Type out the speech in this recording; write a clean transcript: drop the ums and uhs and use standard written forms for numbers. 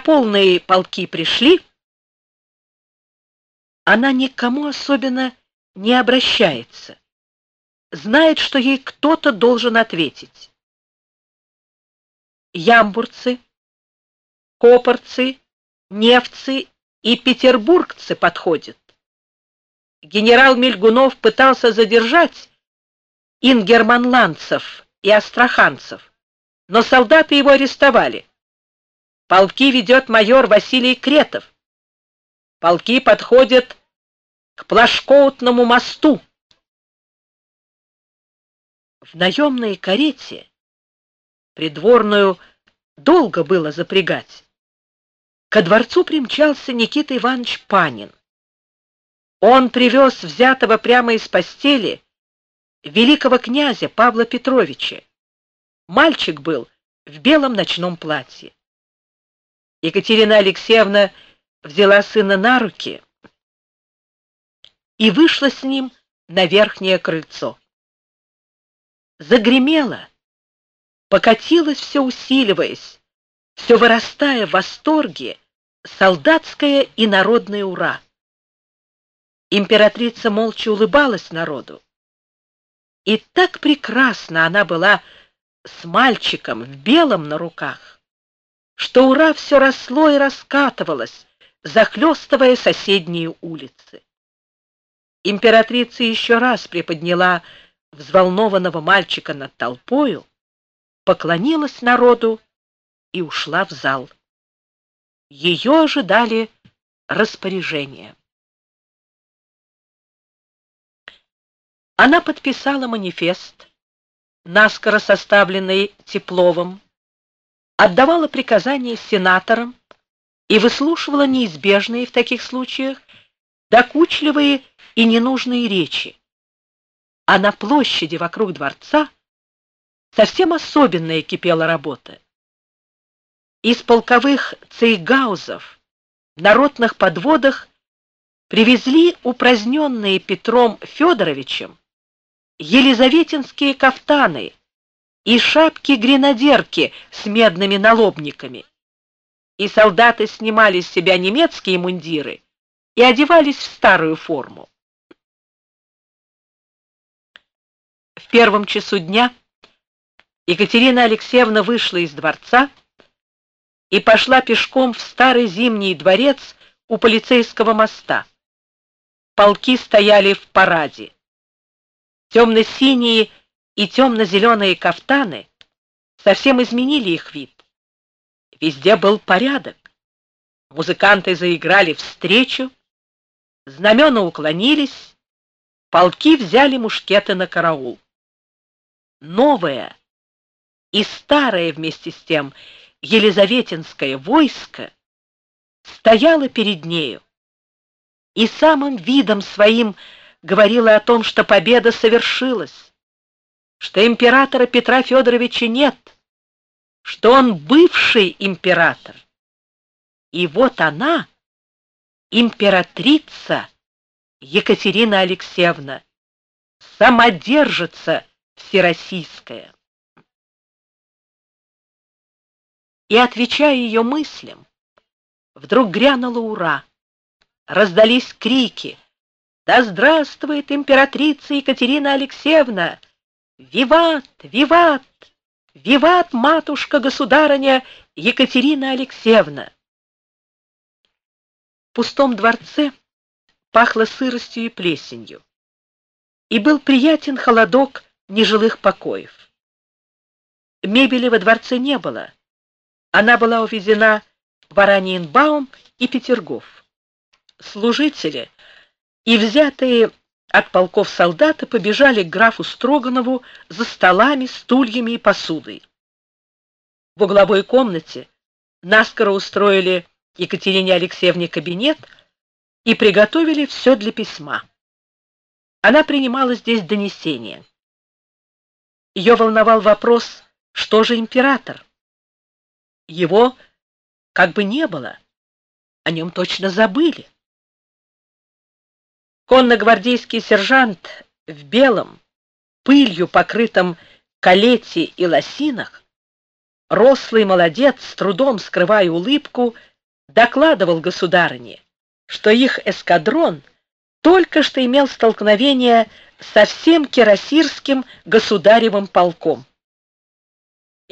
полные полки пришли, она ни к кому особенно не обращается, знает, что ей кто-то должен ответить. Ямбурцы, копорцы, невцы и петербургцы подходят. Генерал Мельгунов пытался задержать ингерманландцев и астраханцев, но солдаты его арестовали. Полки ведет майор Василий Кретов. Полки подходят к Плашкоутному мосту. В наемной карете придворную долго было запрягать. Ко дворцу примчался Никита Иванович Панин. Он привез взятого прямо из постели великого князя Павла Петровича. Мальчик был в белом ночном платье. Екатерина Алексеевна взяла сына на руки и вышла с ним на верхнее крыльцо. Загремело, покатилось все усиливаясь, все вырастая в восторге, солдатское и народное ура. Императрица молча улыбалась народу. И так прекрасно она была с мальчиком в белом на руках, что ура все росло и раскатывалось, захлестывая соседние улицы. Императрица еще раз приподняла взволнованного мальчика над толпою, поклонилась народу и ушла в зал. Ее ожидали распоряжения. Она подписала манифест, наскоро составленный Тепловым, отдавала приказания сенаторам и выслушивала неизбежные в таких случаях докучливые и ненужные речи. А на площади вокруг дворца совсем особенная кипела работа. Из полковых цейгаузов на ротных подводах привезли упраздненные Петром Федоровичем елизаветинские кафтаны и шапки-гренадерки с медными налобниками. И солдаты снимали с себя немецкие мундиры и одевались в старую форму. В первом часу дня Екатерина Алексеевна вышла из дворца и пошла пешком в старый Зимний дворец у полицейского моста. Полки стояли в параде. Темно-синие и темно-зеленые кафтаны совсем изменили их вид. Везде был порядок. Музыканты заиграли встречу, знамена уклонились, полки взяли мушкеты на караул. Новое и старое вместе с тем елизаветинское войско стояло перед нею и самым видом своим говорила о том, что победа совершилась, что императора Петра Федоровича нет, что он бывший император. И вот она, императрица Екатерина Алексеевна, самодержица всероссийская. И, отвечая ее мыслям, вдруг грянуло ура, раздались крики: «Да здравствует императрица Екатерина Алексеевна! Виват! Виват! Виват, матушка-государыня Екатерина Алексеевна!» В пустом дворце пахло сыростью и плесенью, и был приятен холодок нежилых покоев. Мебели во дворце не было. Она была увезена в Ораниенбаум и Петергоф. Служители и взятые от полков солдаты побежали к графу Строганову за столами, стульями и посудой. В угловой комнате наскоро устроили Екатерине Алексеевне кабинет и приготовили все для письма. Она принимала здесь донесения. Ее волновал вопрос, что же император? Его как бы не было, о нем точно забыли. Конногвардейский сержант в белом, пылью покрытом калете и лосинах, рослый молодец, с трудом скрывая улыбку, докладывал государыне, что их эскадрон только что имел столкновение со всем кирасирским государевым полком.